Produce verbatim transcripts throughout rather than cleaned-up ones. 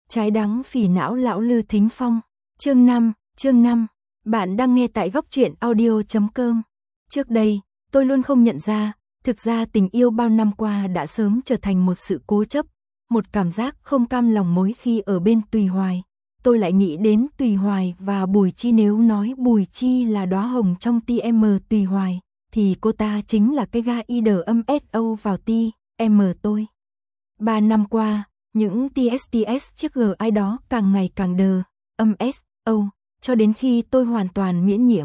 Trái đắng phỉ não lão Lư Thính Phong. Chương năm, chương năm. Bạn đang nghe tại góc truyện audio chấm com. Trước đây, tôi luôn không nhận ra, thực ra tình yêu bao năm qua đã sớm trở thành một sự cố chấp, một cảm giác không cam lòng mỗi khi ở bên Tùy Hoài. Tôi lại nghĩ đến Tùy Hoài và Bùi Chi, nếu nói Bùi Chi là đóa hồng trong ti em Tùy Hoài, thì cô ta chính là cái ga y đờ âm ét o vào ti em tôi. Ba năm qua, những tê ét tê ét chiếc G ai đó càng ngày càng đờ, âm ét o, cho đến khi tôi hoàn toàn miễn nhiễm.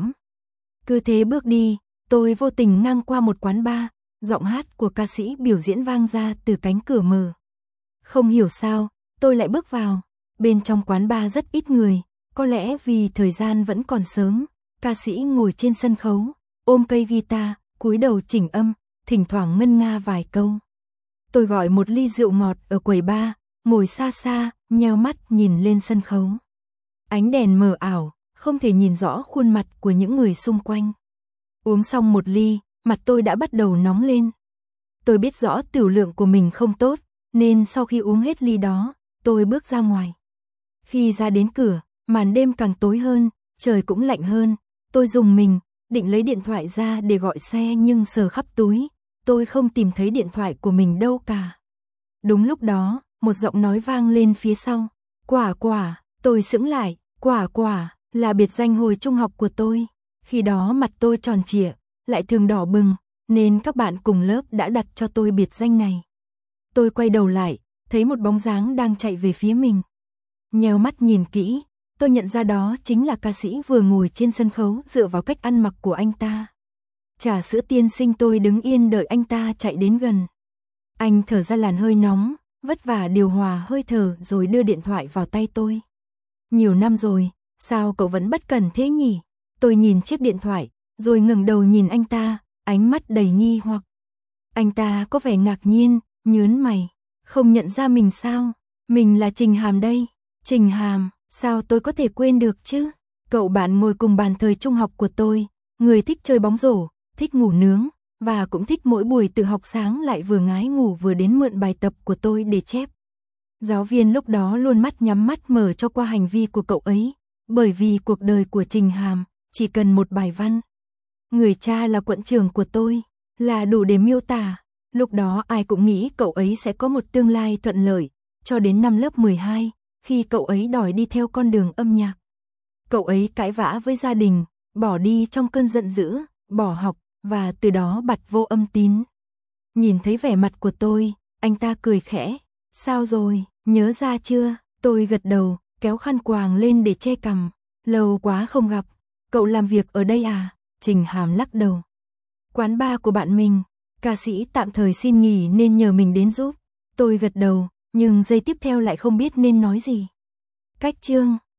Cứ thế bước đi, tôi vô tình ngang qua một quán bar, giọng hát của ca sĩ biểu diễn vang ra từ cánh cửa mở. Không hiểu sao, tôi lại bước vào. Bên trong quán bar rất ít người, có lẽ vì thời gian vẫn còn sớm. Ca sĩ ngồi trên sân khấu, ôm cây guitar, cúi đầu chỉnh âm, thỉnh thoảng ngân nga vài câu. Tôi gọi một ly rượu ngọt ở quầy bar, ngồi xa xa, nheo mắt nhìn lên sân khấu. Ánh đèn mờ ảo, không thể nhìn rõ khuôn mặt của những người xung quanh. Uống xong một ly, mặt tôi đã bắt đầu nóng lên. Tôi biết rõ tiểu lượng của mình không tốt, nên sau khi uống hết ly đó, tôi bước ra ngoài. Khi ra đến cửa, màn đêm càng tối hơn, trời cũng lạnh hơn. Tôi rùng mình, định lấy điện thoại ra để gọi xe nhưng sờ khắp túi, tôi không tìm thấy điện thoại của mình đâu cả. Đúng lúc đó, một giọng nói vang lên phía sau. Quả Quả, tôi sững lại, Quả Quả là biệt danh hồi trung học của tôi. Khi đó mặt tôi tròn trịa, lại thường đỏ bừng, nên các bạn cùng lớp đã đặt cho tôi biệt danh này. Tôi quay đầu lại, thấy một bóng dáng đang chạy về phía mình. Nheo mắt nhìn kỹ, tôi nhận ra đó chính là ca sĩ vừa ngồi trên sân khấu. Dựa vào cách ăn mặc của anh ta, Trà Sữa tiên sinh, tôi đứng yên đợi anh ta chạy đến gần. Anh thở ra làn hơi nóng, vất vả điều hòa hơi thở rồi đưa điện thoại vào tay tôi. Nhiều năm rồi, sao cậu vẫn bất cẩn thế nhỉ? Tôi nhìn chiếc điện thoại, rồi ngẩng đầu nhìn anh ta, ánh mắt đầy nghi hoặc. Anh ta có vẻ ngạc nhiên, nhớn mày. Không nhận ra mình sao? Mình là Trình Hàm đây. Trình Hàm, sao tôi có thể quên được chứ? Cậu bạn ngồi cùng bàn thời trung học của tôi, người thích chơi bóng rổ, thích ngủ nướng, và cũng thích mỗi buổi tự học sáng lại vừa ngái ngủ vừa đến mượn bài tập của tôi để chép. Giáo viên lúc đó luôn mắt nhắm mắt mở cho qua hành vi của cậu ấy, bởi vì cuộc đời của Trình Hàm chỉ cần một bài văn. Người cha là quận trưởng của tôi, là đủ để miêu tả. Lúc đó ai cũng nghĩ cậu ấy sẽ có một tương lai thuận lợi, cho đến năm lớp mười hai, khi cậu ấy đòi đi theo con đường âm nhạc. Cậu ấy cãi vã với gia đình, bỏ đi trong cơn giận dữ, bỏ học, và từ đó bặt vô âm tín. Nhìn thấy vẻ mặt của tôi, anh ta cười khẽ. Sao rồi, nhớ ra chưa? Tôi gật đầu, kéo khăn quàng lên để che cằm. Lâu quá không gặp, cậu làm việc ở đây à? Trình Hàm lắc đầu. Quán bar của bạn mình, ca sĩ tạm thời xin nghỉ nên nhờ mình đến giúp. Tôi gật đầu, nhưng giây tiếp theo lại không biết nên nói gì. Cách chương